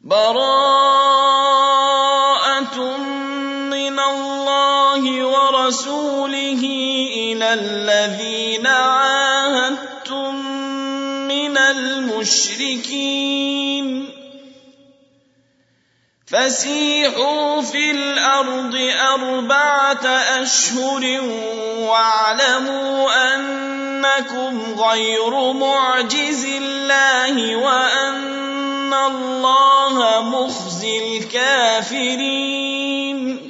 براءة من الله ورسوله إلى الذين عاهدتم من المشركين فسيحوا في الأرض 4 أشهر واعلموا أنكم غير معجز الله وأن الله مخزي الكافرين.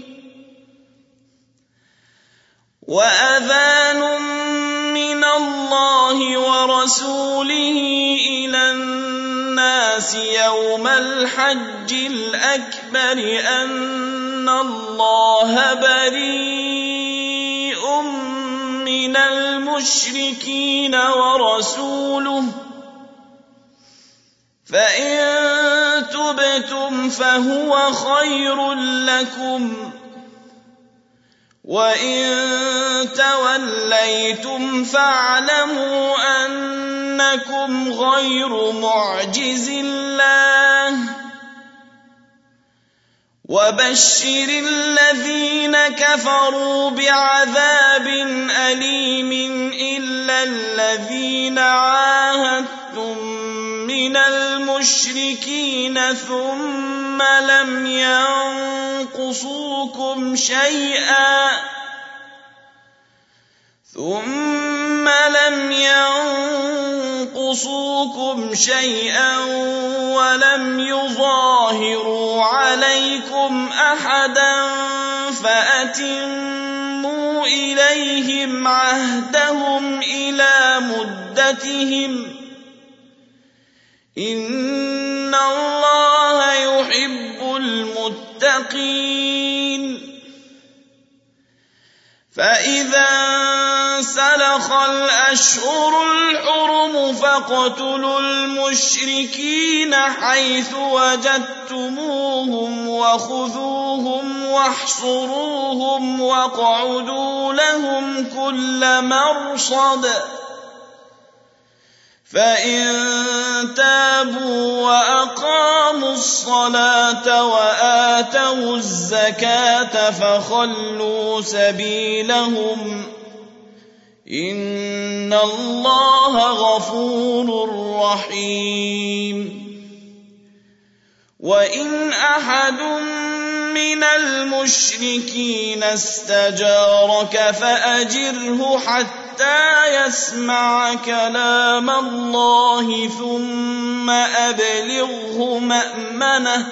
وأذان من الله ورسوله إلى الناس يوم الحج الأكبر أن الله بريء من المشركين ورسوله فإن تبتم فهو خير لكم وإن توليتم فاعلموا أنكم غير معجز الله وبشر الذين كفروا بعذاب أليم إلا الذين عاهدتم من المشركين ثم لم ينقصوكم شيئا ولم يظاهروا عليكم أحدا فأتموا إليهم عهدهم إلى مدتهم إن الله يحب المتقين. فإذا انسلخ الأشهر الحرم فاقتلوا المشركين حيث وجدتموهم وخذوهم واحصروهم واقعدوا لهم كل مرصد فإن تابوا وأقاموا الصلاة وآتوا الزكاة فخلوا سبيلهم إن الله غفور رحيم. وإن أحد من المشركين استجارك فأجره حتى يسمع كلام الله ثم أبلغه مأمنه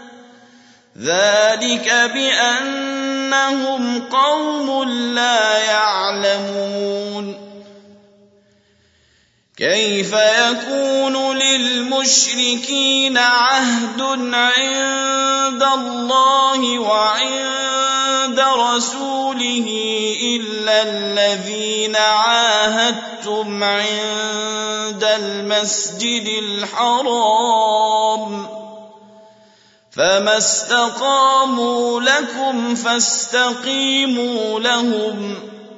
ذلك بأنهم قوم لا يعلمون. كيف يكون للمشركين عهد عند الله وعند رسوله إلا الذين عاهدتم عند المسجد الحرام فما استقاموا لكم فاستقيموا لهم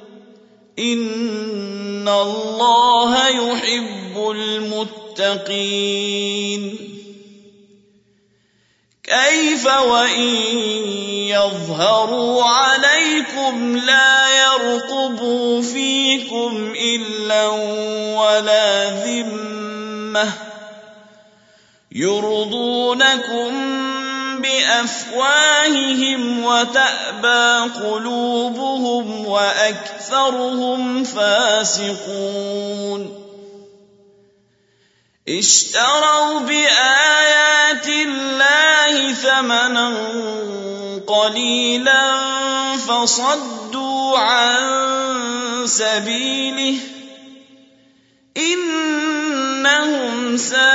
إن الله يحب المتقين. كيف وإن يظهروا عليكم لا يرقبوا فيكم إلا ولا ذمة يرضونكم بأفواههم وتأبى قلوبهم وأكثرهم فاسقون. اشتروا بآيات الله ثمنا قليلا فصدوا عن سبيله إنهم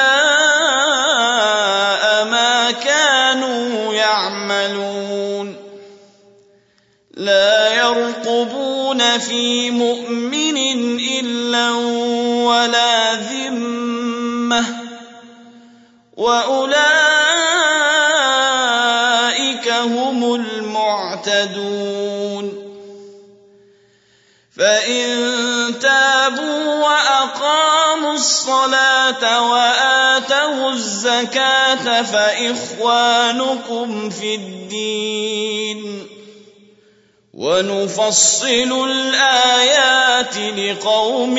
ساء ما كانوا يعملون. لا يرقبون في مؤمن إلا ولا ذمة وأولئك هم المعتدون. فإن تابوا وأقاموا الصلاة وآتوا آتَوُا الزَّكَاةَ فَإِخْوَانُكُمْ فِي الدِّينِ وَنُفَصِّلُ الْآيَاتِ لِقَوْمٍ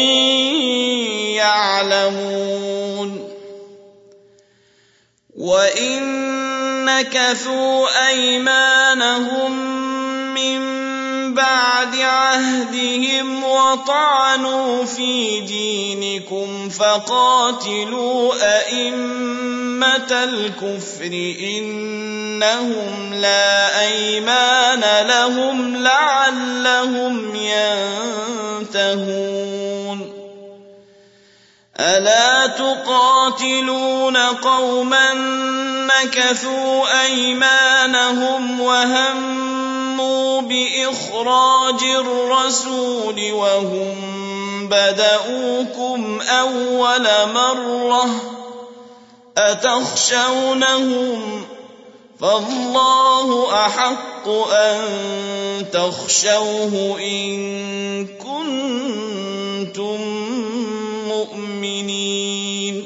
يَعْلَمُونَ وَإِن نَكَثُوا أَيْمَانَهُم مِّن بَعْدِ عَهْدِهِمْ وَطَعَنُوا فِي دِينِكُمْ فَقَاتِلُوا أَئِمَّةَ الْكُفْرِ إِنَّهُمْ لَا أَيْمَانَ لَهُمْ لَعَلَّهُمْ يَنتَهُونَ أَلَا تُقَاتِلُونَ قَوْمًا نَكَثُوا أَيْمَانَهُمْ وَهَمُّوا بِإِخْرَاجِ الرَّسُولِ وَهُمْ بَدَءُوكُمْ أَوَّلَ مَرَّةٍ أَتَخْشَوْنَهُمْ فَاللَّهُ أَحَقُّ أَن تَخْشَوْهُ إِن كُنتُم مُّؤْمِنِينَ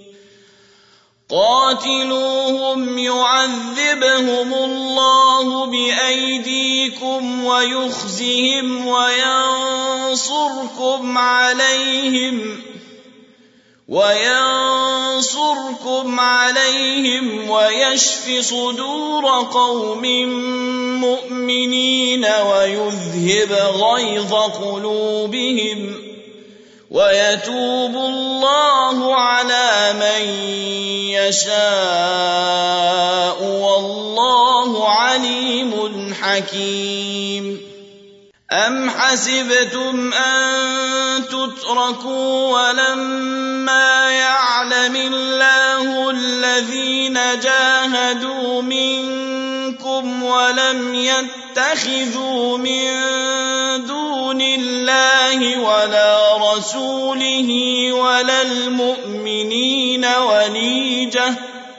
قاتلوهم يعذبهم الله بأيديكم ويخزهم وينصركم عليهم ويشف صدور قوم مؤمنين ويذهب غيظ قلوبهم ويتوب الله على من يشاء والله عليم حكيم أم حسبتم أن تتركوا ولما يعلم الله الذين جاهدوا منكم ولم يتخذوا من دون الله ولا رسوله ولا المؤمنين وليجة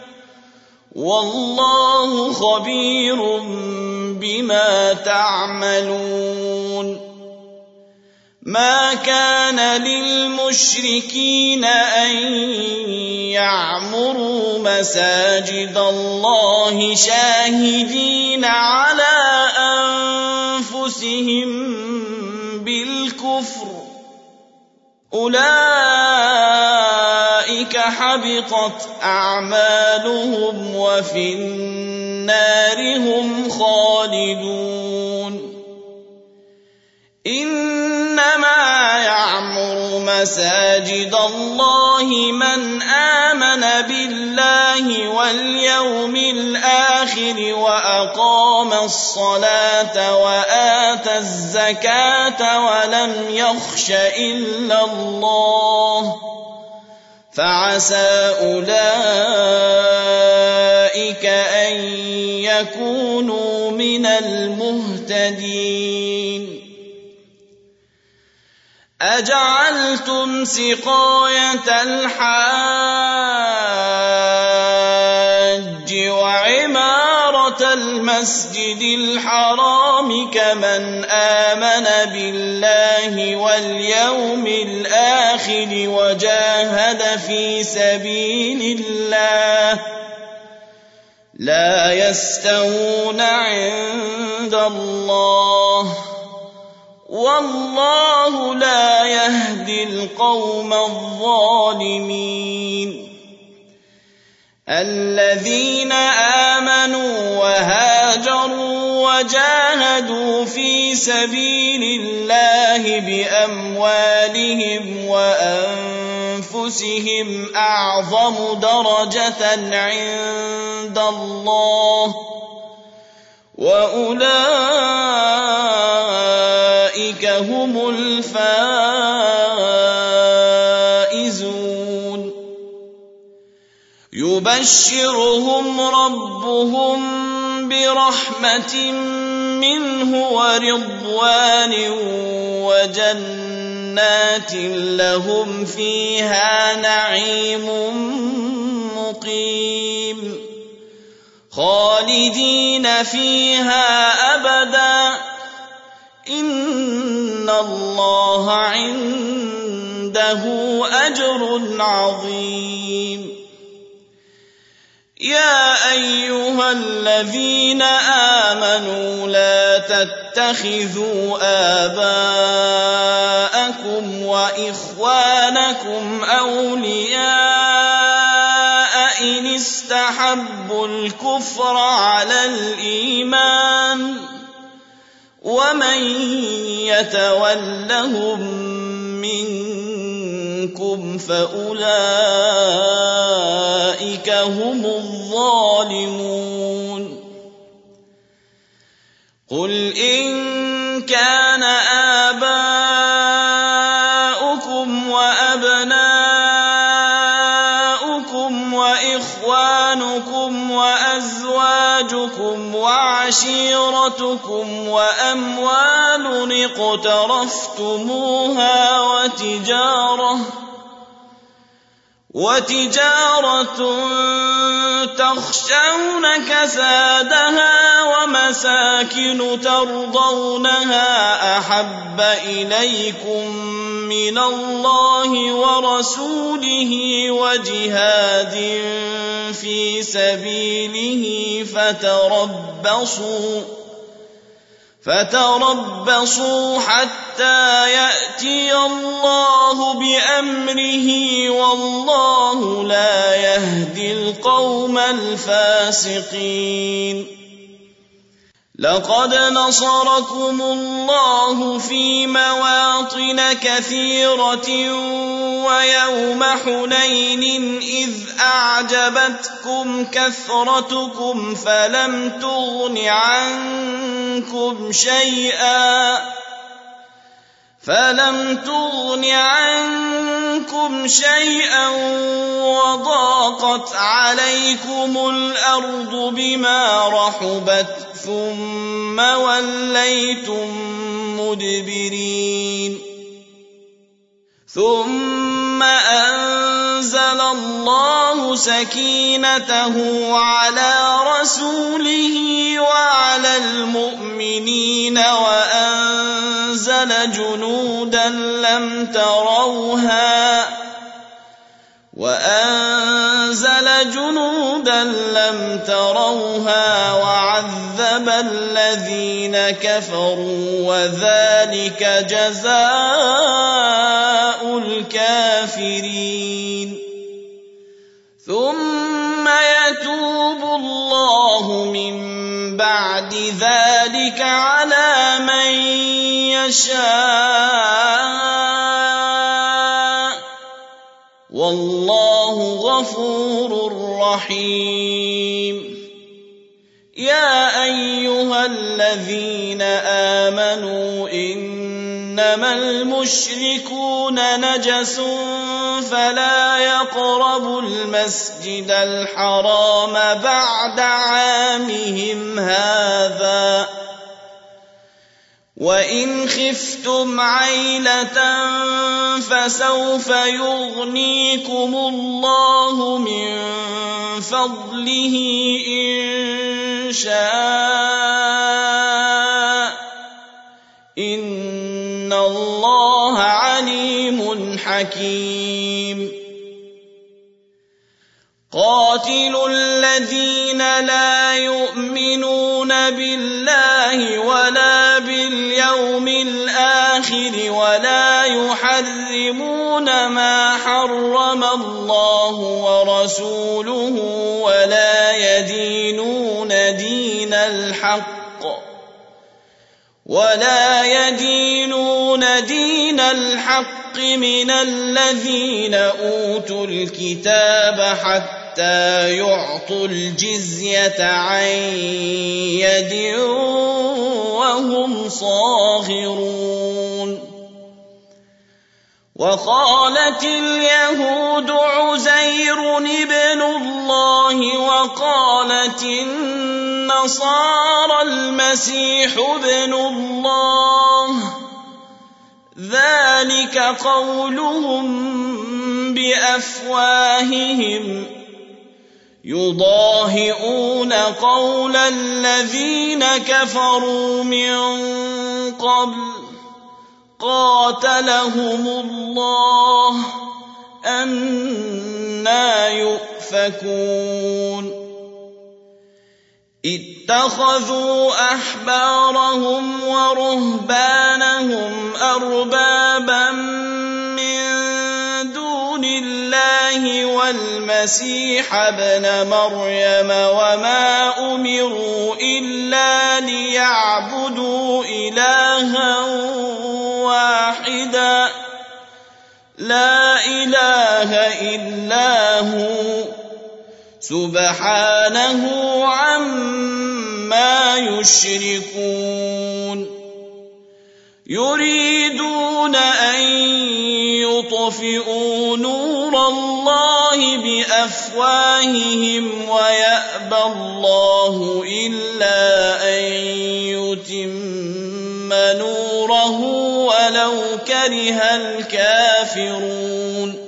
والله خبير بما تعملون ما كان للمشركين أن يعمروا مساجد الله شاهدين على أنفسهم بالكفر أولئك حبطت أعمالهم وفي النار هم خالدون إنما يعمر مساجد الله من آمن بالله واليوم الآخر وأقام الصلاة وآتى الزكاة ولم يخش إلا الله فعسى أولئك أن يكونوا من المهتدين أجعلتم سقاية الحاج وعمارة المسجد الحرام كمن آمن بالله واليوم الآخر وجاهد في سبيل الله لا يستوون عند الله والله لا يهدي القوم الظالمين الذين آمنوا وهاجروا وجاهدوا في سبيل الله بأموالهم وأنفسهم أعظم درجة عند الله وأولئك هم الفائزون يبشرهم ربهم برحمة منه ورضوان وجنات لهم فيها نعيم مقيم خالدين فيها أبدا إن الله عنده أجر عظيم يا أيها الذين آمنوا لا تتخذوا آباءكم وإخوانكم أولياء إن استحبوا الكفر على الإيمان ومن يتولهم منكم فأولئك هم الظالمون قل إن كان آباؤكم وأبناؤكم وإخوانكم وأزواجكم وعشيرتكم وأموال اقترفتموها وتجارة تخشون كسادها ومساكن ترضونها أحب إليكم من الله ورسوله وجهاد في سبيله فتربصوا حتى يأتي الله بأمره والله لا يهدي القوم الفاسقين لقد نصركم الله في مواطن كثيرة ويوم حنين إذ أعجبتكم كثرتكم فلم تغن عنكم شيئا وضاقت عليكم الأرض بما رحبت ثم وليتم مدبرين ثم أنزل الله سكينته على رسوله وعلى المؤمنين وأنزل جنودا لم تروها وعذب الذين كفروا وذلك جزاء الكافرين ثم يتوب الله من بعد ذلك على من يشاء والله غفور رحيم يا أيها الذين آمنوا إنما المشركون نجس فلا يقربوا المسجد الحرام بعد عامهم هذا وإن خفتم عيلة فسوف يغنيكم الله من فضله إن شاء إن الله عليم حكيم قاتلوا الذين لا يؤمنون بالله ولا باليوم الآخر ولا يحرمون ما حرم الله ورسوله ولا يدينون دين الحق من الذين أوتوا الكتاب حتى يعطوا الجزية عن يد وهم صاغرون وقالت اليهود عزير ابن الله وقالت النصارى المسيح ابن الله ذلك قولهم بأفواههم يضاهئون قول الذين كفروا من قبل قاتلهم الله أنى يؤفكون اتخذوا أحبارهم ورهبانهم أربابا من دون الله والمسيح ابن مريم وما أمروا إلا ليعبدوا إلها واحدا لا إله إلا هو سبحانه عما يشركون يريدون أن يطفئوا نور الله بأفواههم ويأبى الله إلا أن يتم نوره ولو كره الكافرون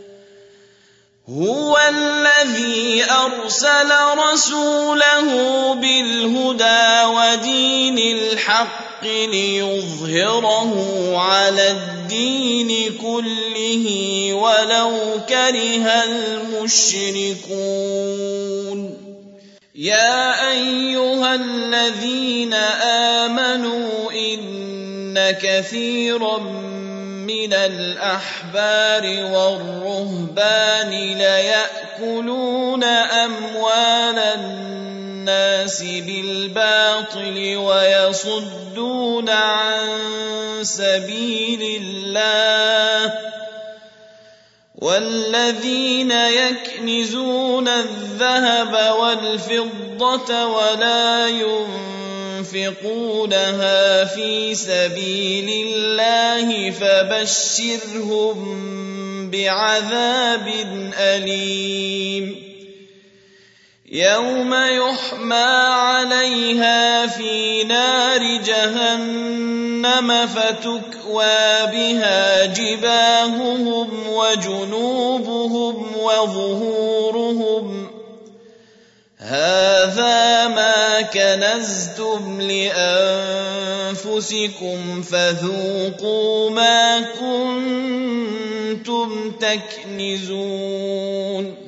هو الذي أرسل رسوله بالهدى ودين الحق ليظهره على الدين كله ولو كره المشركون يا أيها الذين آمنوا إن كثيرا من الأحبار والرهبان ليأكلون أموال الناس بالباطل ويصدون عن سبيل الله والذين يكنزون الذهب والفضة ولا ينفقونها في سبيل الله فبشرهم بعذاب أليم يوم يحمى عليها في نار جهنم فتكوى بها جباههم وجنوبهم وظهورهم هذا ما كنزتم لأنفسكم فذوقوا ما كنتم تكنزون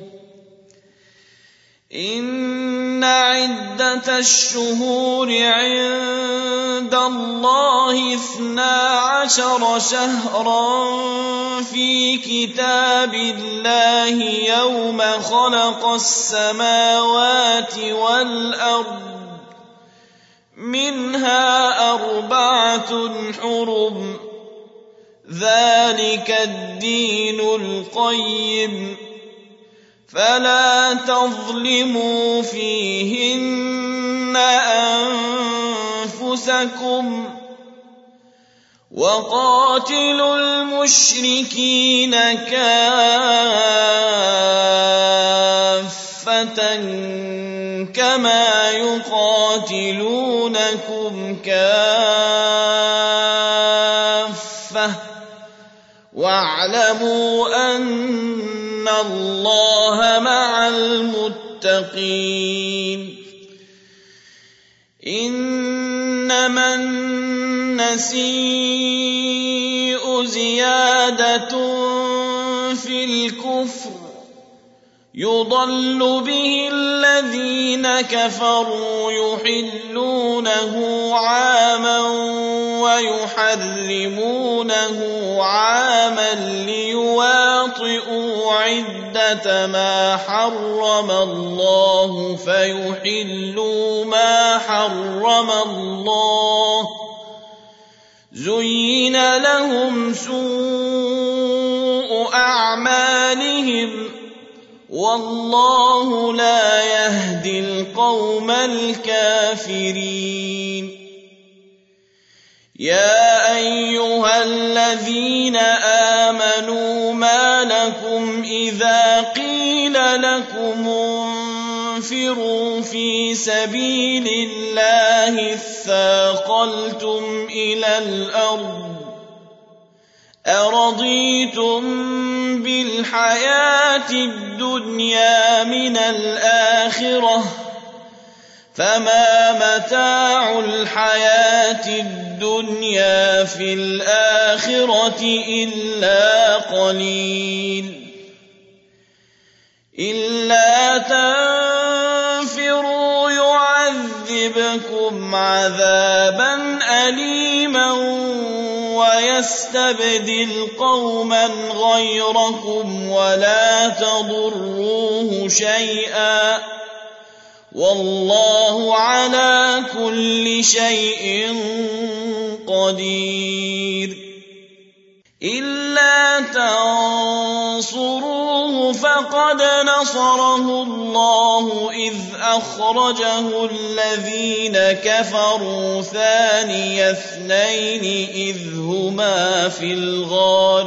إن عدة الشهور عند الله 12 شهرا في كتاب الله يوم خلق السماوات والأرض منها 4 حرم ذلك الدين القيم فلا تظلموا فيهن أنفسكم وقاتلوا المشركين كافة كما يقاتلونكم كافة واعلموا أن الله مع المتقين إنما النسيء زيادة في الكفر يضل به الذين كفروا يحلونه عاما ويحرمونه عاما ليواطئوا عدة ما حرم الله فيحلوا ما حرم الله زين لهم سوء أعمالهم والله لا يهدي القوم الكافرين يا أيها الذين آمنوا ما لكم إذا قيل لكم انفروا في سبيل الله اثاقلتم إلى الأرض أرضيتم بالحياة الدنيا من الآخرة فما متاع الحياة الدنيا في الآخرة إلا قليل إلا تنفروا يعذبكم يعذبكم عذابا أليما ويستبدل قوما غيركم ولا تضروه شيئا والله على كل شيء قدير. إلا تنصروه فقد نصره الله إذ أخرجه الذين كفروا ثاني اثنين إذ هما في الغار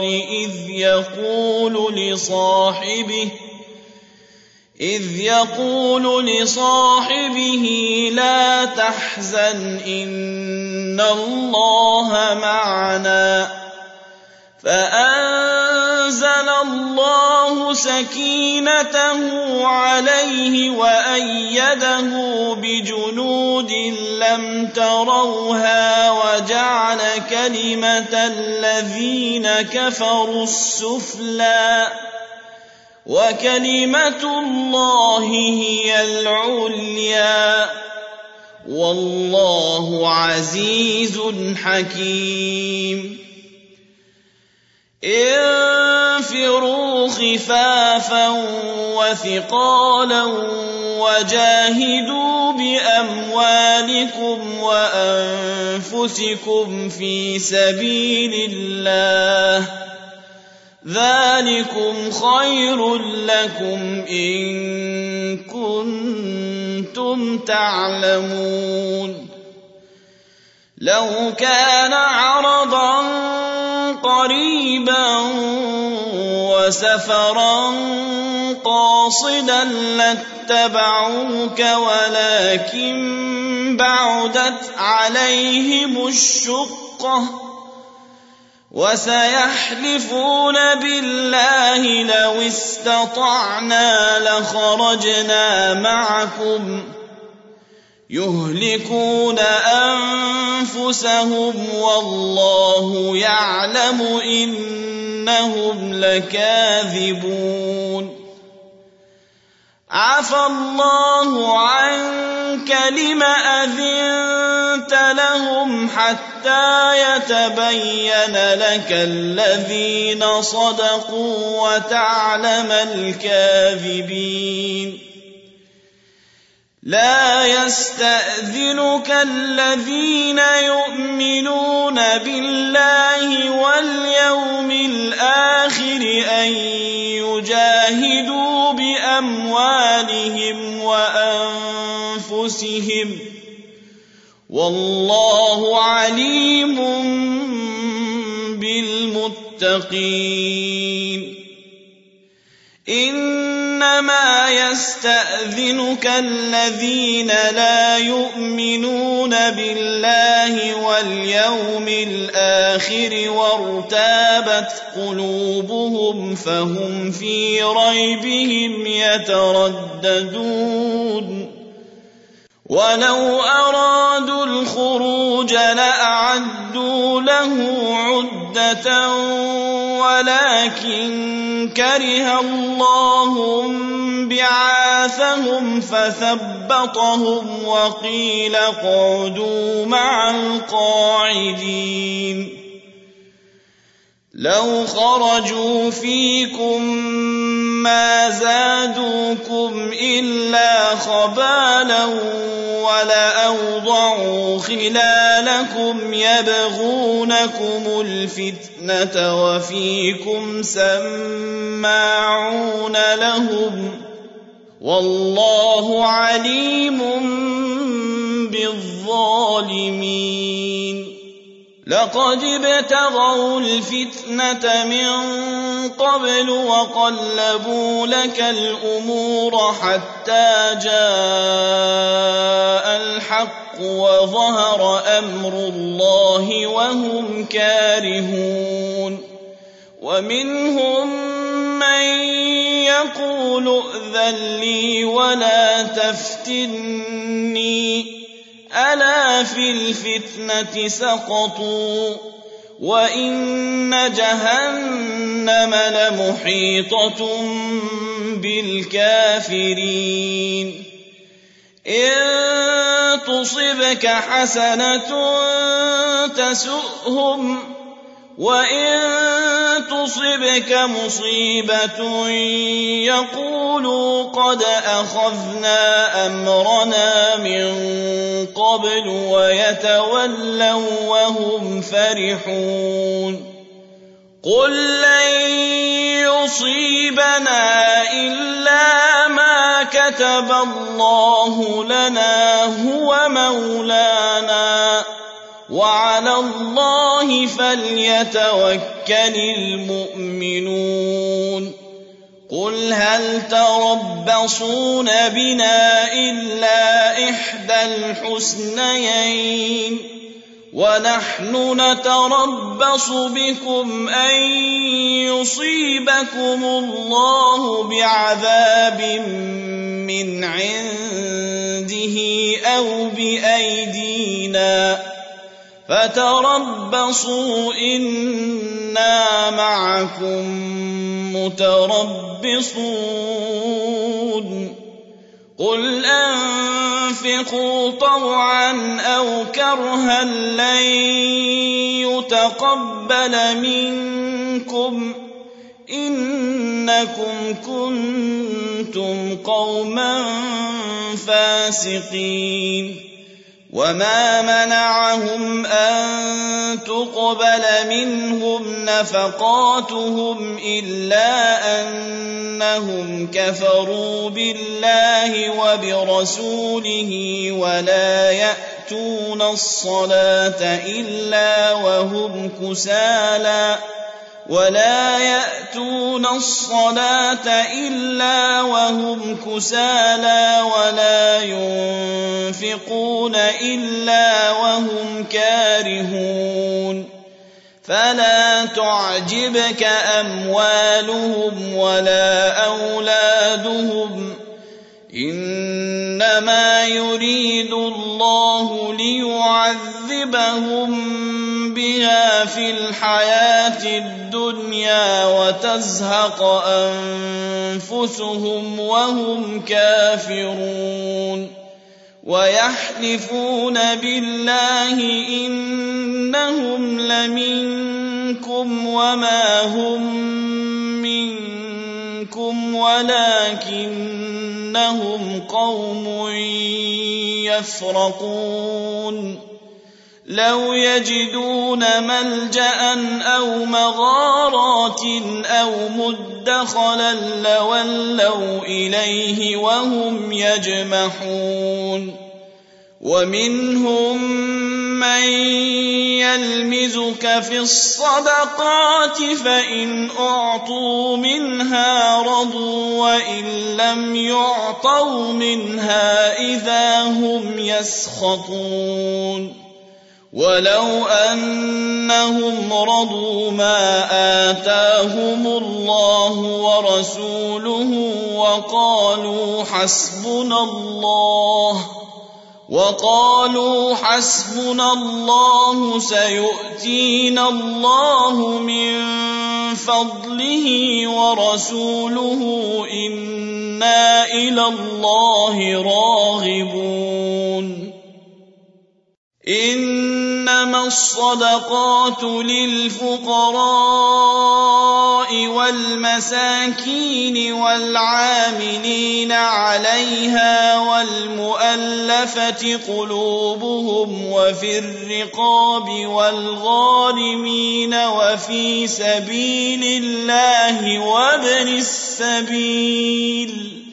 إذ يقول لصاحبه لا تحزن إن الله معنا فأنزل الله سكينته عليه وأيده بجنود لم تروها وجعل كلمة الذين كفروا السفلى وكلمة الله هي العليا والله عزيز حكيم. انفروا خفافا وثقالا وجاهدوا بأموالكم وأنفسكم في سبيل الله ذلكم خير لكم إن كنتم تعلمون. لو كان عرضا قريبا وسفرا قاصدا لاتبعوك ولكن بعدت عليهم الشقة وسيحلفون بالله لو استطعنا لخرجنا معكم يهلكون أنفسهم والله يعلم إنهم لكاذبون. عفى الله عنك لم أذنت لهم حتى يتبين لك الذين صدقوا وتعلم الكاذبين. لا يستأذنك الذين يؤمنون بالله واليوم الآخر أن يجاهدوا بأموالهم وأنفسهم والله عليم بالمتقين. إنما يستأذنك الذين لا يؤمنون بالله واليوم الآخر وارتابت قلوبهم فهم في ريبهم يترددون. ولو أرادوا الخروج لأعدوا له عدة ولكن كره الله بعاثهم فثبطهم وقيل اقعدوا مع القاعدين. لو خرجوا فيكم ما زادوكم إلا خبالا ولأوضعوا خلالكم يبغونكم الفتنة وفيكم سماعون لهم والله عليم بالظالمين. لقد ابتغوا الفتنة من قبل وقلبوا لك الأمور حتى جاء الحق وظهر أمر الله وهم كارهون. ومنهم من يقول ائذن لي ولا تفتني ألا في الفتنة سقطوا وإن جهنم لمحيطة بالكافرين. إن تصبك حسنة تسؤهم وإن تصبك مصيبة يقولوا قد أخذنا أمرنا من قبل ويتولوا وهم فرحون قل لن يصيبنا إلا ما كتب الله لنا هو مولانا وعلى الله فليتوكل المؤمنون قل هل تربصون بنا إلا إحدى الحسنيين ونحن نتربص بكم أن يصيبكم الله بعذاب من عنده أو بأيدينا فتربصوا إنا معكم متربصون قل أنفقوا طوعا أو كرها لن يتقبل منكم إنكم كنتم قوما فاسقين وما منعهم أن تقبل منهم نفقاتهم إلا أنهم كفروا بالله وبرسوله ولا يأتون الصلاة إلا وهم كسالى ولا ينفقون إلا وهم كارهون فلا تعجبك أموالهم ولا أولادهم إنما يريد الله ليعذبهم بها في الحياة الدنيا وتزهق أنفسهم وهم كافرون ويحلفون بالله إنهم لمنكم وما هم منكم ولكنهم قوم يفرقون لو يجدون ملجأ أو مغارات أو مدخلا لولوا إليه وهم يجمحون ومنهم من يلمزك في الصدقات فإن أعطوا منها رضوا وإن لم يعطوا منها إذا هم يسخطون ولو أنهم رضوا ما آتاهم الله ورسوله وقالوا حسبنا الله سيؤتينا الله من فضله ورسوله إنا إلى الله راغبون إنما الصدقات للفقراء والمساكين والعاملين عليها والمؤلفة قلوبهم وفي الرقاب والغارمين وفي سبيل الله وابن السبيل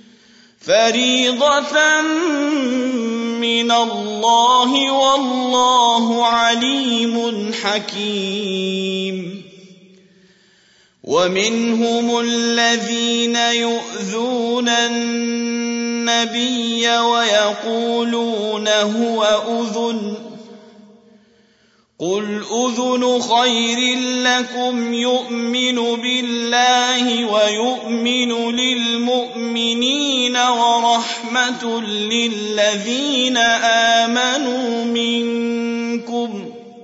فريضة من الله والله عليم حكيم ومنهم الذين يؤذون النبي ويقولون هو أذن قل أذن خير لكم يؤمن بالله ويؤمن للمؤمنين ورحمة للذين آمنوا منكم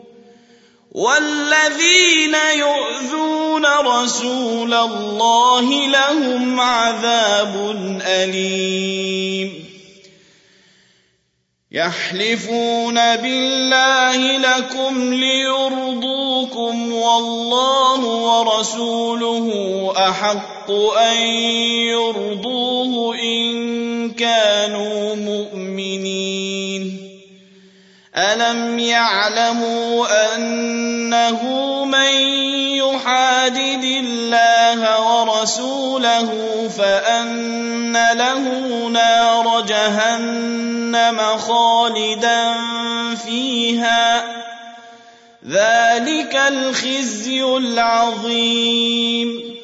والذين يؤذون رسول الله لهم عذاب أليم يحلفون بالله لكم ليرضوكم والله ورسوله أحق أن يرضوه إن كانوا مؤمنين ألم يعلموا أنه من يحادد الله ورسوله فأن له نار جهنم خالدا فيها ذلك الخزي العظيم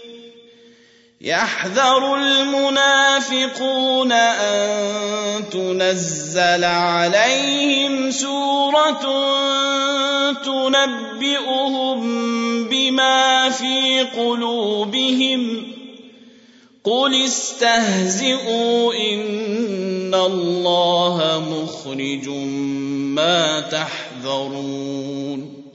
يحذر المنافقون أن تنزل عليهم سورة تنبئهم بما في قلوبهم قل استهزئوا إن الله مخرج ما تحذرون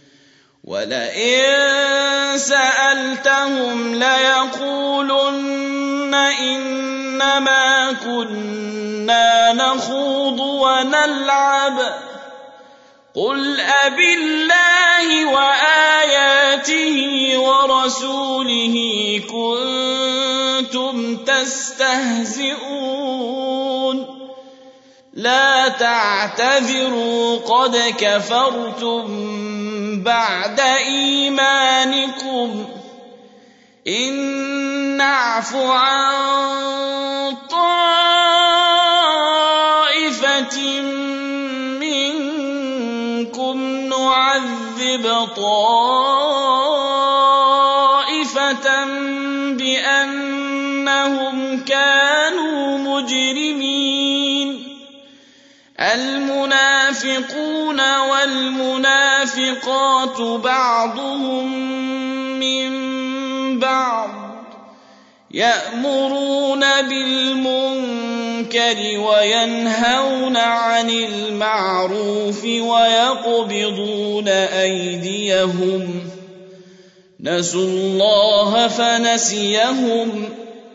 ولئن سألتهم ليقولن إنما كنا نخوض ونلعب قل أبالله وآياته ورسوله كنتم تستهزئون لا تعتذروا قد كفرتم بعد إيمانكم إن نعف عن طائفة منكم نعذب طائفة بأنهم كانوا مجرمين المنافقون والمنافقات بعضهم من بعض يأمرون بالمنكر وينهون عن المعروف ويقبضون أيديهم نسوا الله فنسيهم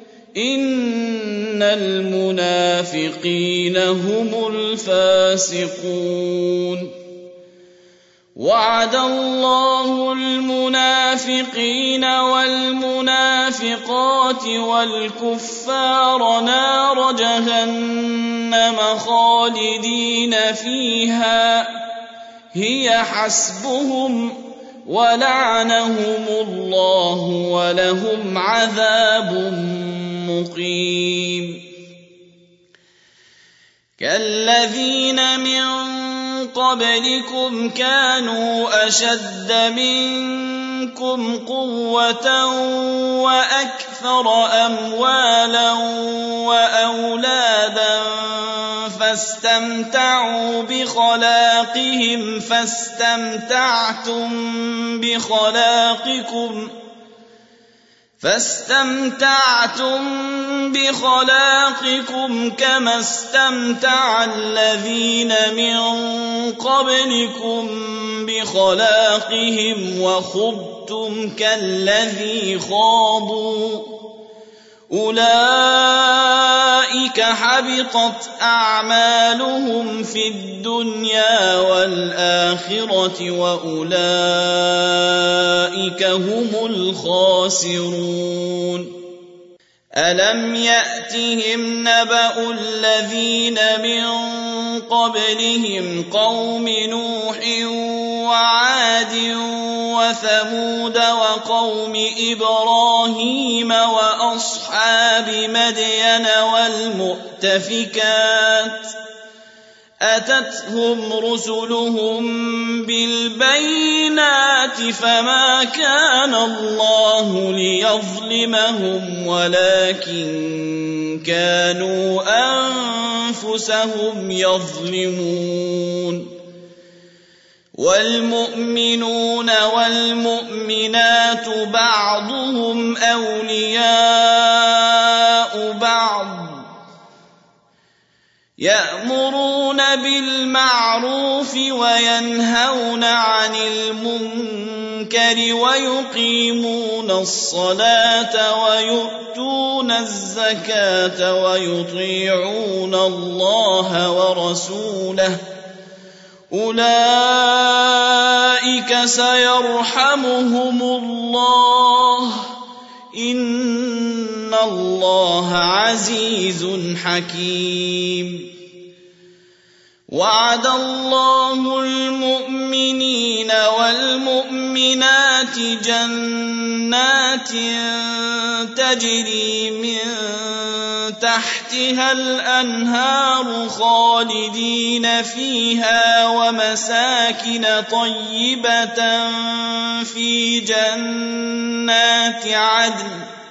إن المنافقين هم الفاسقون وعد الله المنافقين والمنافقات والكفار نار جهنم خالدين فيها هي حسبهم ولعنهم الله ولهم عذاب مقيم كالذين من قبلكم كانوا أشد منكم قوة وأكثر أموالا وأولادا فاستمتعوا بخلاقكم كما استمتع الذين من قبلكم بخلاقهم وخضتم كالذي خاضوا أولئك حبطت أعمالهم في الدنيا والآخرة وأولئك هم الخاسرون ألم يأتهم نبأ الذين من قبلهم قوم نوح وعاد وثمود وقوم إبراهيم وأصحاب مدين والمؤتفكات أتتهم رسلهم بالبينات فما كان الله ليظلمهم ولكن كانوا أنفسهم يظلمون والمؤمنون والمؤمنات بعضهم أولياء بعض يأمرون بالمعروف وينهون عن المنكر ويقيمون الصلاة ويؤتون الزكاة ويطيعون الله ورسوله أولئك سيرحمهم الله إن الله عزيز حكيم وعد الله المؤمنين والمؤمنات جنات تجري من تحتها الأنهار خالدين فيها ومساكن طيبة في جنات عدن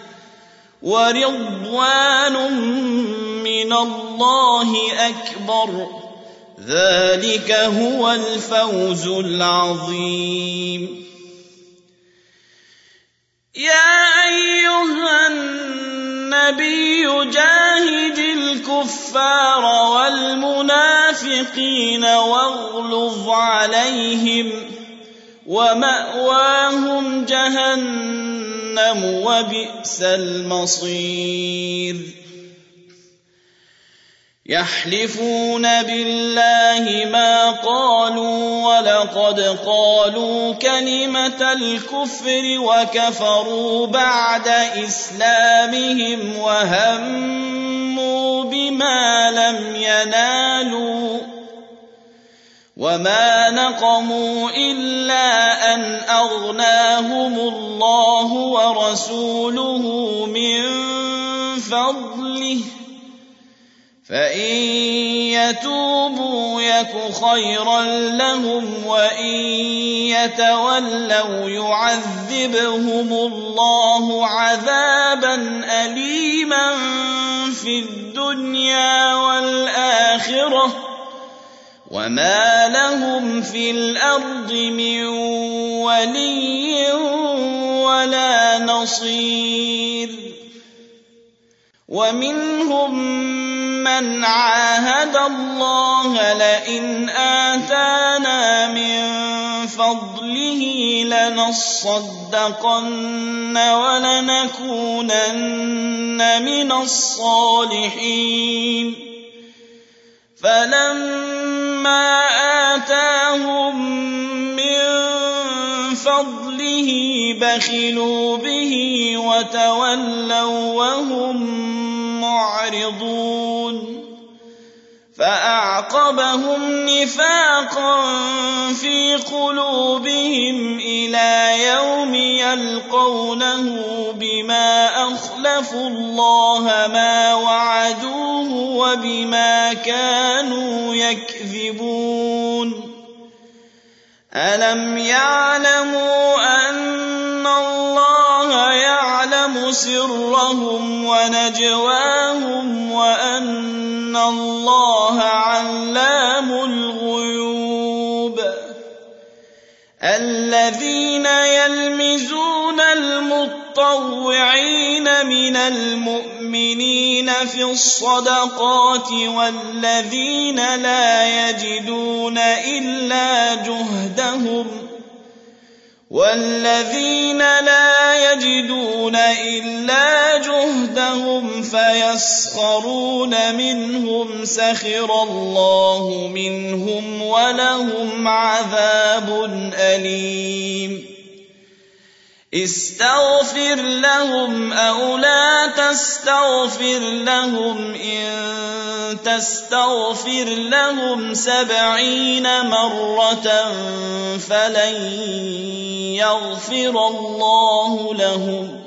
ورضوان من الله أكبر ذلك هو الفوز العظيم يا أيها النبي جاهد الكفار والمنافقين واغلظ عليهم ومأواهم جهنم وبئس المصير يحلفون بالله ما قالوا ولقد قالوا كلمة الكفر وكفروا بعد إسلامهم وهموا بما لم ينالوا وما نقموا إلا أن أغناهم الله ورسوله من فضله فإن يتوبوا يك خيرا لهم وإن يتولوا يعذبهم الله عذابا أليما في الدنيا والآخرة وما لهم في الأرض من ولي ولا نصير ومنهم من عاهد الله لئن آتانا من فضله لنصدقن ولنكونن من الصالحين فلما آتاهم من فضله بخلوا به وتولوا وهم معرضون فأعقبهم نفاقا في قلوبهم إلى يوم يلقونه بما أخلفوا الله ما وعدوه وبما كانوا يكذبون ألم يعلموا أن الله يعلم سرهم ونجواهم وأن الله علام الغيوب الذين يلمزون المطوعين من المؤمنين في الصدقات والذين لا يجدون إلا جهدهم فيسخرون منهم سخر الله منهم ولهم عذاب أليم استغفر لهم أو لا تستغفر لهم إن تستغفر لهم 70 مرة فلن يغفر الله لهم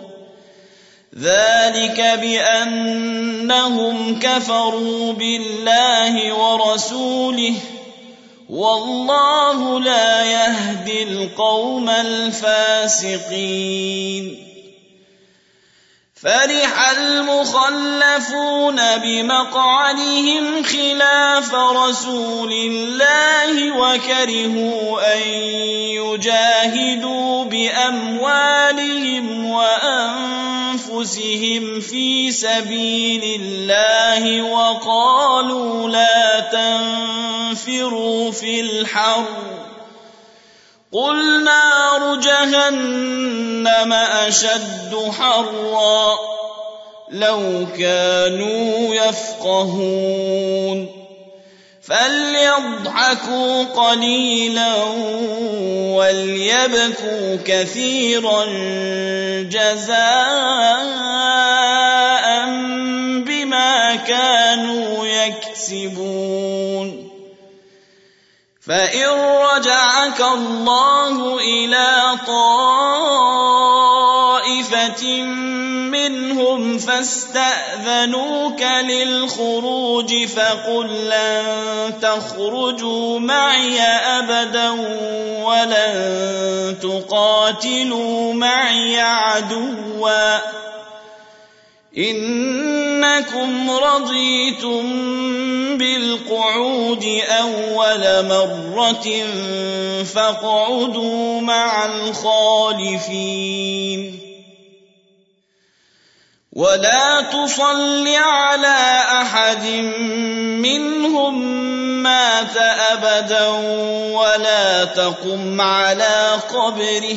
ذلك بأنهم كفروا بالله ورسوله والله لا يهدي القوم الفاسقين فرح المخلفون بمقعدهم خلاف رسول الله وكرهوا أن يجاهدوا بأموالهم وأنفسهم أنفسهم في سبيل الله وقالوا لا تنفروا في الحر قل نار جهنم أشد حرا لو كانوا يفقهون فليضحكوا قليلا وليبكوا كثيرا جزاء بما كانوا يكسبون فإن رجعك الله إلى طائفة منهم فاستأذنوك للخروج فقل لن تخرجوا معي أبدا ولن تقاتلوا معي عدوا إنكم رضيتم بالقعود أول مرة فاقعدوا مع الخالفين ولا تصل على أحد منهم مات أبدا ولا تقم على قبره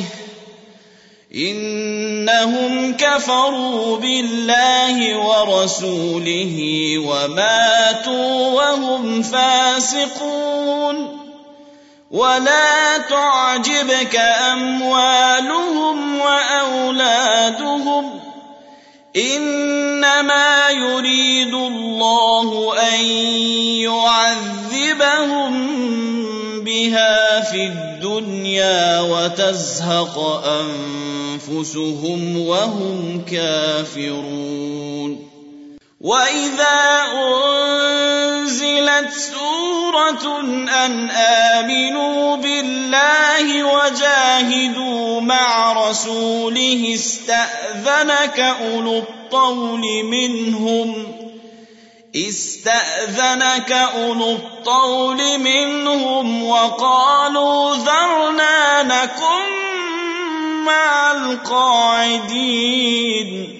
إنهم كفروا بالله ورسوله وماتوا وهم فاسقون ولا تعجبك أموالهم وأولادهم إنما يريد الله أن يعذبهم بها في الدنيا وتزهق أنفسهم وهم كافرون وإذا أنزلت سورة أن آمنوا بالله وجاهدوا مع رسوله استأذنك أولو الطول منهم وقالوا ذرنا نكن مع القاعدين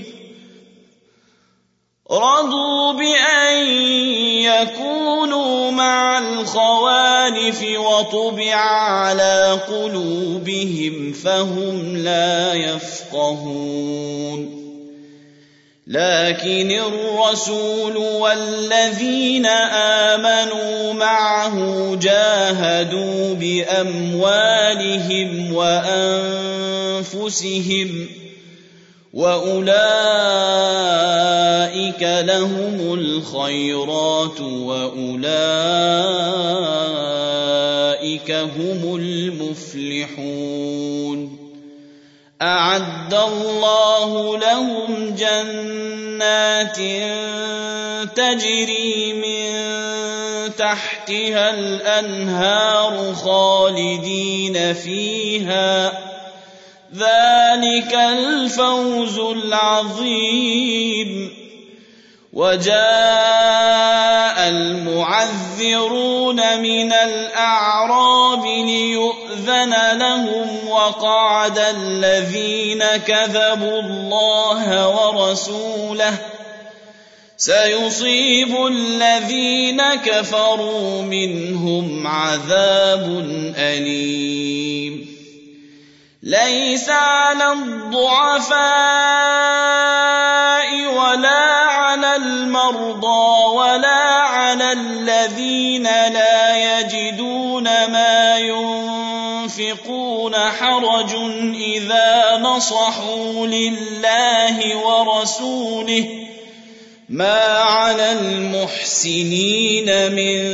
رضوا بأن يكونوا مع الخوالف وطبع على قلوبهم فهم لا يفقهون لكن الرسول والذين آمنوا معه جاهدوا بأموالهم وأنفسهم وأولئك لهم الخيرات وأولئك هم المفلحون أعد الله لهم جنات تجري من تحتها الأنهار خالدين فيها ذلك الفوز العظيم وجاء المعذرون من الأعراب ليؤذن لهم وقعد الذين كذبوا الله ورسوله سيصيب الذين كفروا منهم عذاب أليم ليس على الضعفاء ولا على المرضى ولا على الذين لا يجدون ما ينفقون حرج إذا نصحوا لله ورسوله ما على المحسنين من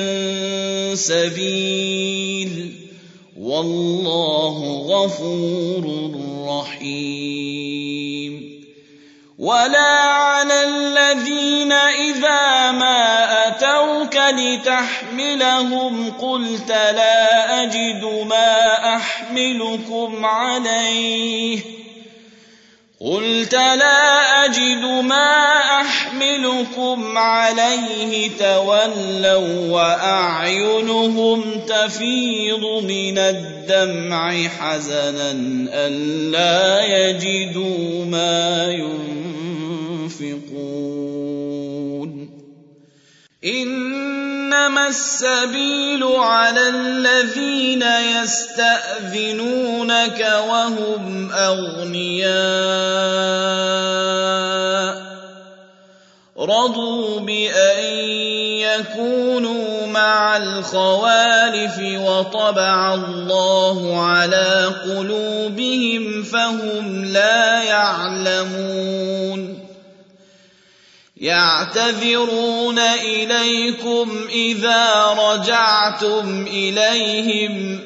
سبيل والله غفور رحيم ولا على الذين إذا ما أتوك لتحملهم قلت لا أجد ما أحملكم عليه تولوا وأعينهم تفيض من الدمع حزنا ألا يجدوا ما ينفقون ينفقون إنما السبيل على الذين يستأذنونك وهم أغنياء رضوا بأن يكونوا مع الخوالف وطبع الله على قلوبهم فهم لا يعلمون يعتذرون إليكم إذا رجعتم إليهم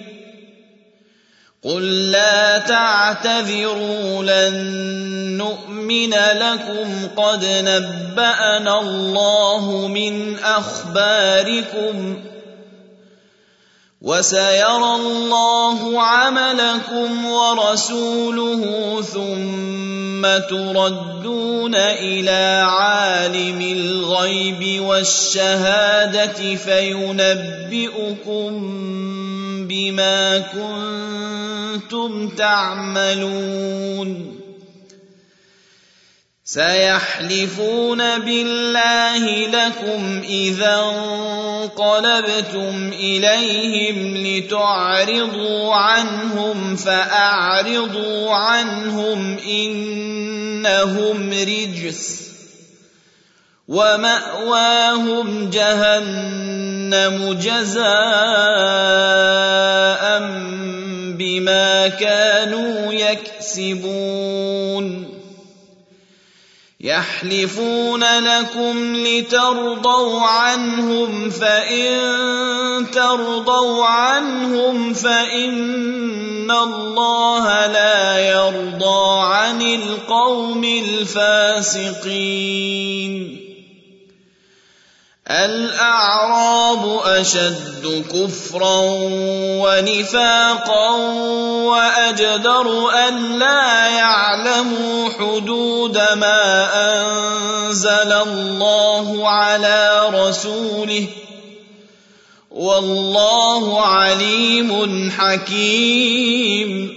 قل لا تعتذروا لن نؤمن لكم قد نبأنا الله من أخباركم وسيرى الله عملكم ورسوله ثم تردون إلى عالم الغيب والشهادة فينبئكم بما كنتم تعملون سيحلفون بالله لكم إذا انقلبتم إليهم لتعرضوا عنهم فأعرضوا عنهم إنهم رجس ومأواهم جهنم جزاء بما كانوا يكسبون يحلفون لكم لترضوا عنهم فإن ترضوا عنهم فإن الله لا يرضى عن القوم الفاسقين الأعراب أشد كفرا ونفاقا وأجدر ألا يعلموا حدود ما أنزل الله على رسوله والله عليم حكيم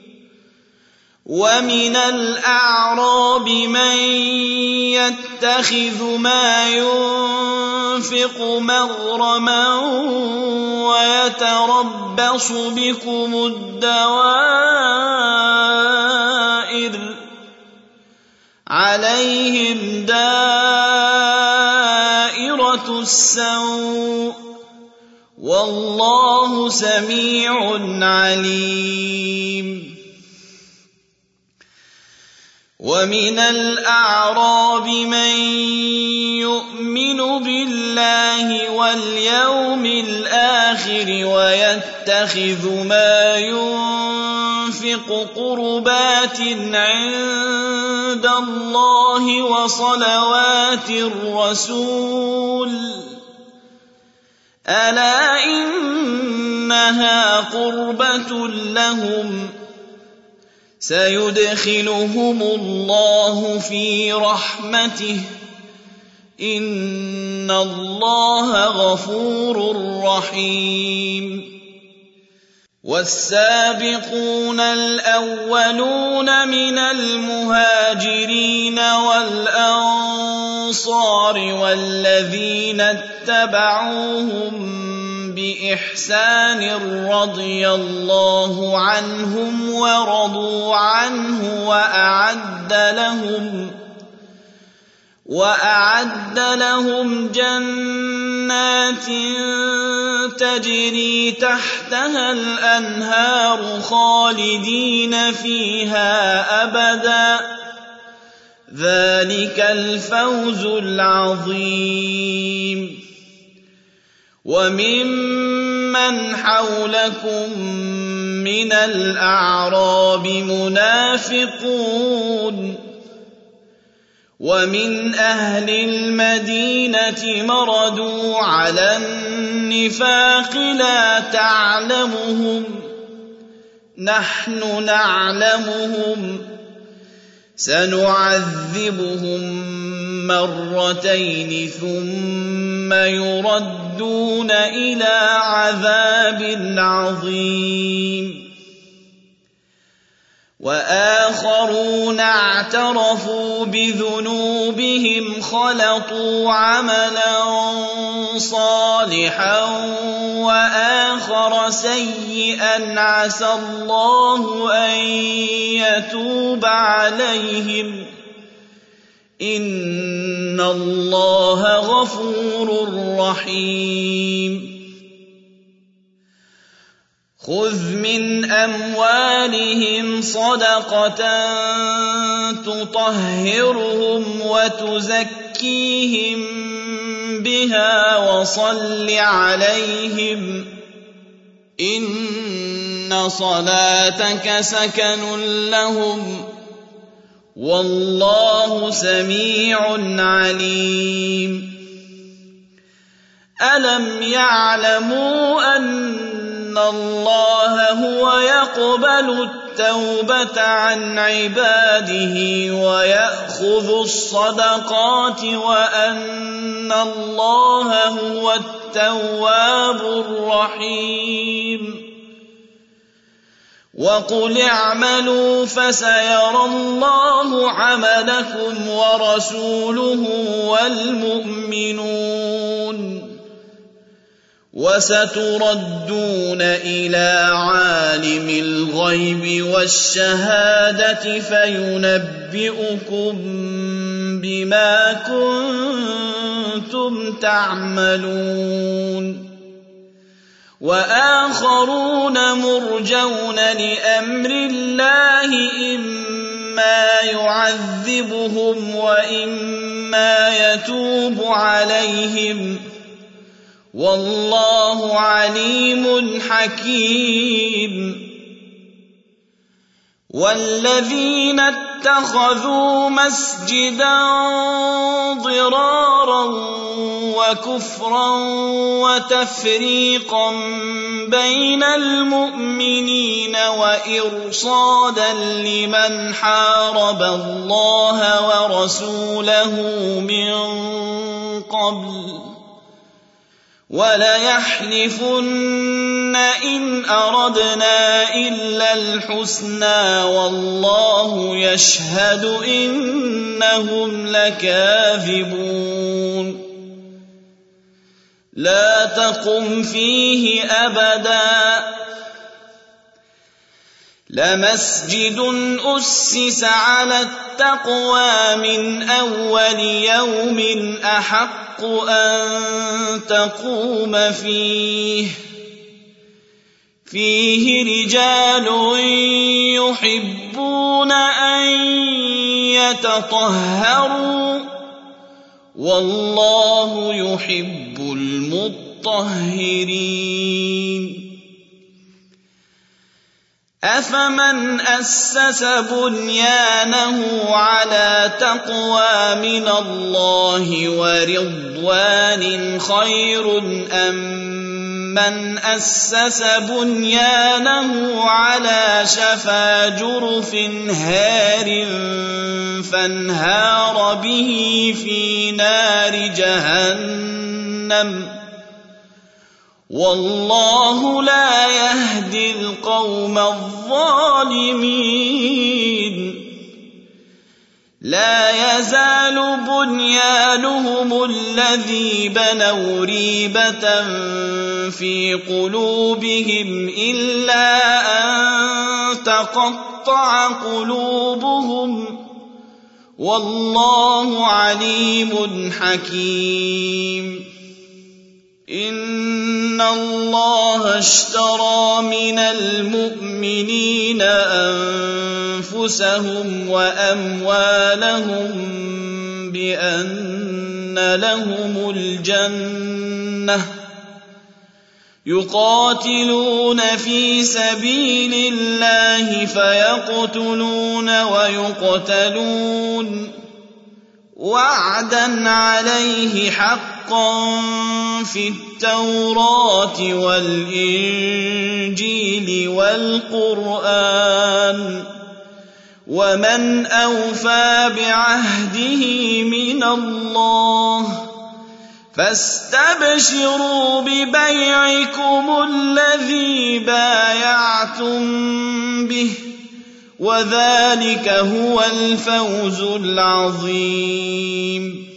ومن الأعراب من يتخذ ما ينفق مغرما ويتربص بكم الدوائر عليهم دائرة السوء والله سميع عليم ومن الأعراب من يؤمن بالله واليوم الآخر ويتخذ ما ينفق قربات عند الله وصلوات الرسول ألا إنها قربة لهم سيدخلهم الله في رحمته إن الله غفور رحيم والسابقون الأولون من المهاجرين والأنصار والذين اتبعوهم بإحسان رضي الله عنهم ورضوا عنه وأعد لهم جنات تجري تحتها الأنهار خالدين فيها أبدا ذلك الفوز العظيم وممن حولكم من الأعراب منافقون ومن أهل المدينة مردوا على النفاق لا تعلمهم نحن نعلمهم سنعذبهم مرتين ثم يردون إلى عذاب عظيم وآخرون اعترفوا بذنوبهم خلطوا عملا صالحا وآخر سيئا عسى الله أن يتوب عليهم إن الله غفور رحيم خذ من أموالهم صدقة تطهرهم وتزكيهم بها وصل عليهم إن صلاتك سكن لهم والله سميع عليم ألم يعلموا أن الله هو يقبل التوبة عن عباده ويأخذ الصدقات وأن الله هو التواب الرحيم وقل اعملوا فسيرى الله عملكم ورسوله والمؤمنون وستردون إلى عالم الغيب والشهادة فينبئكم بما كنتم تعملون وآخرون مرجون لأمر الله إما يعذبهم وإما يتوب عليهم والله عليم حكيم والذين اتخذوا مسجدا ضرارا وكفرا وتفريقا بين المؤمنين وإرصادا لمن حارب الله ورسوله من قبل وليحلفن إن أردنا إلا الحسنى والله يشهد إنهم لكاذبون لا تقم فيه أبدا لمسجد أسس على التقوى من أول يوم أحق أن تقوم فيه رجال يحبون أن يتطهروا والله يحب المطهرين أفمن أسس بنيانه على تقوى من الله ورضوان خير أم من أسس بنيانه على شفا جرف هار فانهار به في نار جهنم والله لا يهدي القوم الظالمين لا يزال بنيانهم الذي بنوا ريبة في قلوبهم إلا أن تقطع قلوبهم والله عليم حكيم إن الله اشترى من المؤمنين أنفسهم وأموالهم بأن لهم الجنة يقاتلون في سبيل الله فيقتلون ويقتلون وعدا عليه حقا في التوراة والإنجيل والقرآن ومن أوفى بعهده من الله فاستبشروا ببيعكم الذي بايعتم به وذلك هو الفوز العظيم.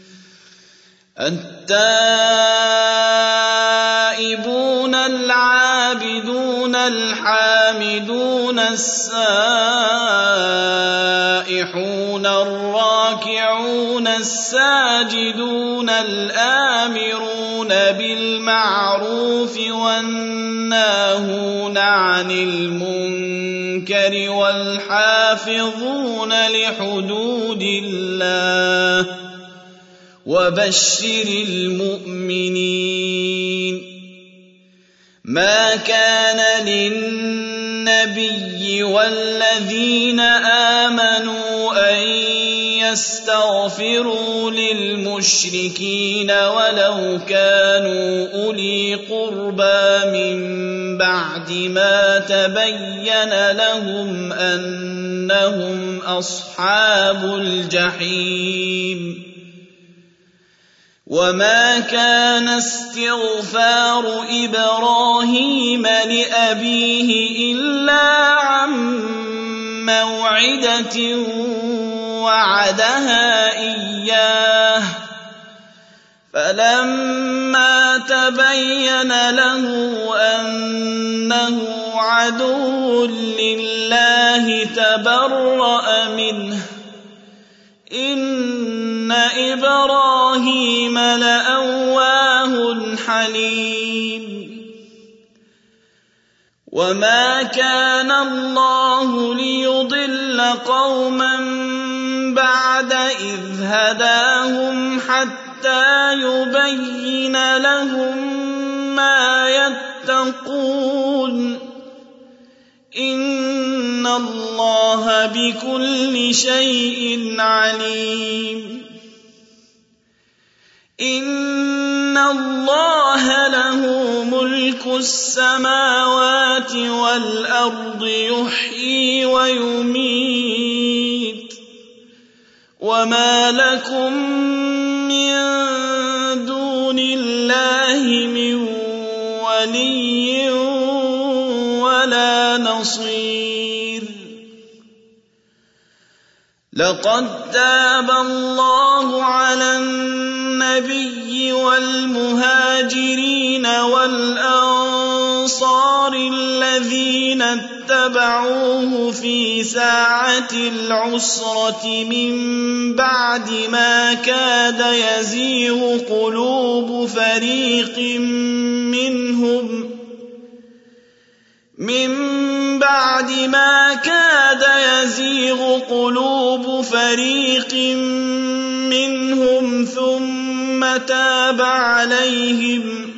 التائبون العابدون الحامدون السائحون الراكعون الساجدون الآمرون بالمعروف والناهون عن المنكر والحافظون لحدود الله وبشر المؤمنين. ما كان للنبي والذين آمنوا أن يستغفروا للمشركين ولو كانوا أولي قربى من بعد ما تبين لهم أنهم أصحاب الجحيم. وما كان استغفار إبراهيم لأبيه إلا عن موعدة وعدها إياه فلما تبين له أنه عدو لله تبرأ منه إن إبراهيم لأواه حليم. وما كان الله ليضل قوما بعد إذ هداهم حتى يبين لهم ما يتقون إن الله بكل شيء عليم. إن الله له ملك السماوات والأرض يحيي ويميت وما لكم من دون الله من ولي ولا نصير. لقد تاب الله على النبي والمهاجرين والأنصار الذين اتبعوه في ساعة العسرة من بعد ما كاد يزيغ قلوب فريق منهم ثم تاب عليهم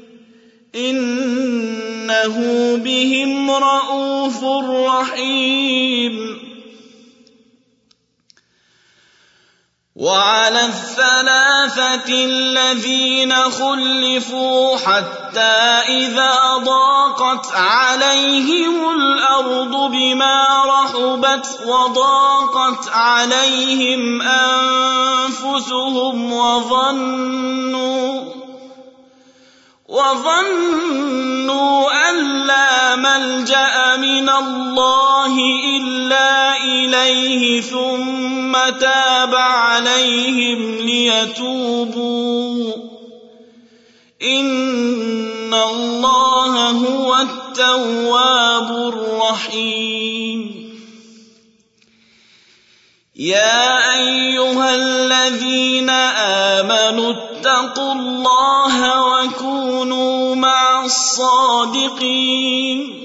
إنه بهم رءوف رحيم. وعلى الثلاثة الذين خلفوا حتى إذا ضاقت عليهم الأرض بما رحبت وضاقت عليهم أنفسهم وظنوا أن لا ملجأ من الله إلا إليه ثم تاب عليهم ليتوبوا إن الله هو التواب الرحيم. يا أيها الذين آمنوا اتقوا الله وكونوا مع الصادقين.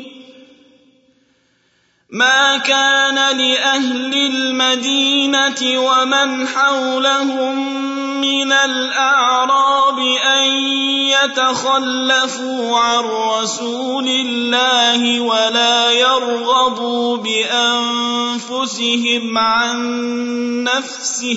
ما كان لأهل المدينة ومن حولهم من الأعراب أن يتخلفوا عن رسول الله ولا يرغبوا بأنفسهم عن نفسه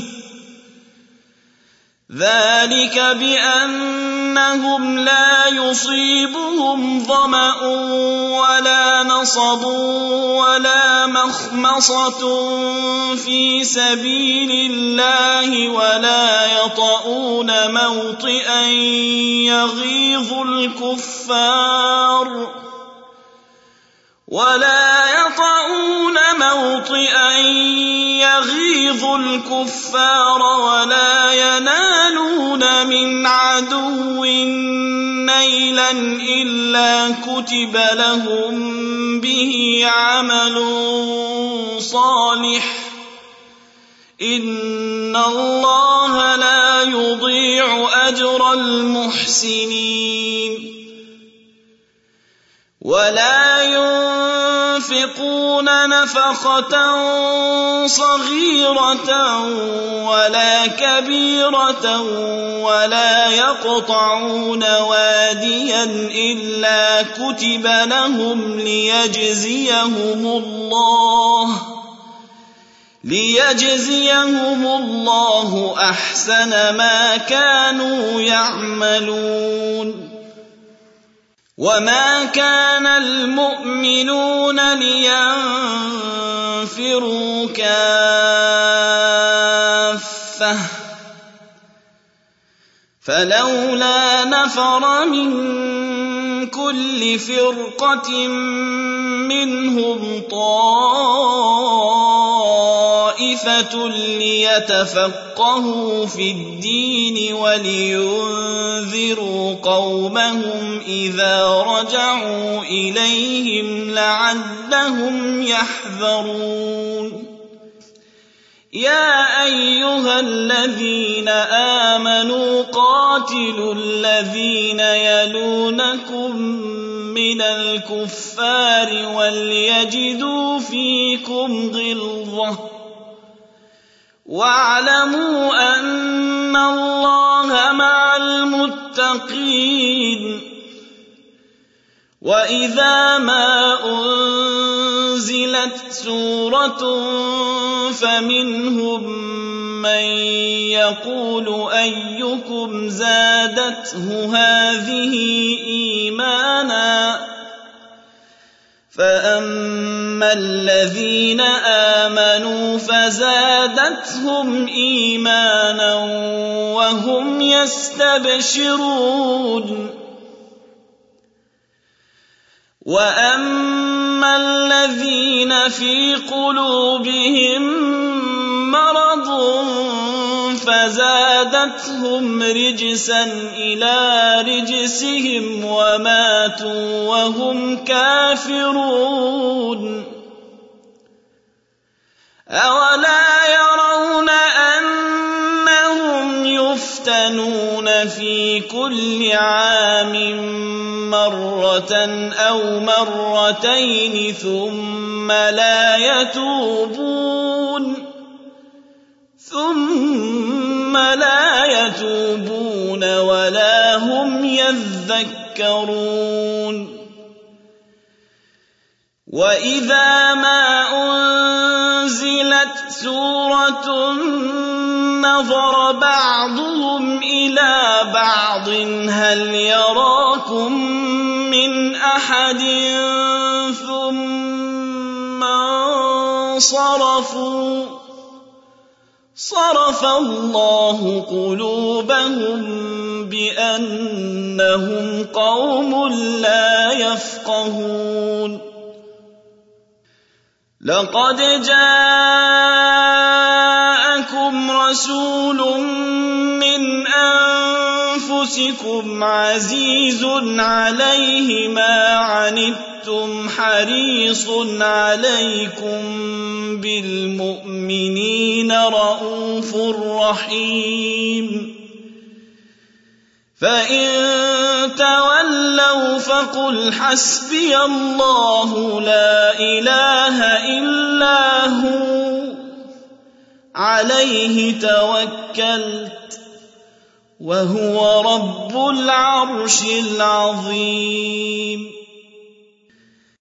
ذلك بأنهم لا يصيبهم ظمأ ولا نصب ولا مخمصة في سبيل الله ولا يطؤون موطئا يغيظ الكفار موطئا يغيظ الكفار ولا ينالون من عدو نيلا إلا كتب لهم به عمل صالح إن الله لا يضيع أجر المحسنين ولا ينفقون نفقة صغيرة ولا كبيرة ولا يقطعون واديا إلا كتب لهم ليجزيهم الله أحسن ما كانوا يعملون وما كان المؤمنون لينفروا كافة فلولا نفر من كل فرقة منهم طائفة ليتفقهوا في الدين ولينذروا قومهم إذا رجعوا إليهم لعلهم يحذرون يا أيها الذين آمنوا قاتلوا الذين يلونكم من الكفار وليجدوا فيكم غلظة واعلموا أن الله مع المتقين وإذا ما أنزلت سورة فمنهم من يقول أيكم زادته هذه إيمانا فأما الذين آمنوا فزادتهم إيمانا وهم يستبشرون وأما الذين في قلوبهم مرض فزادتهم رجسا إلى رجسهم وماتوا وهم كافرون أولا يرون أنهم يفتنون في كل عام مرة أو مرتين ثم لا يتوبون ولا هم يذكرون وإذا ما أنزلت سورة نظر بعضهم إلى بعض هل يراكم من أحد ثم انصرفوا صرف الله قلوبهم بأنهم قوم لا يفقهون لقد جاءكم رسول من أنفسكم عزيز عليه ما عنتم حريص عليكم بالمؤمنين رؤوف رحيم فإن تولوا فقل حسبي الله لا إله إلا هو عليه توكلت وهو رب العرش العظيم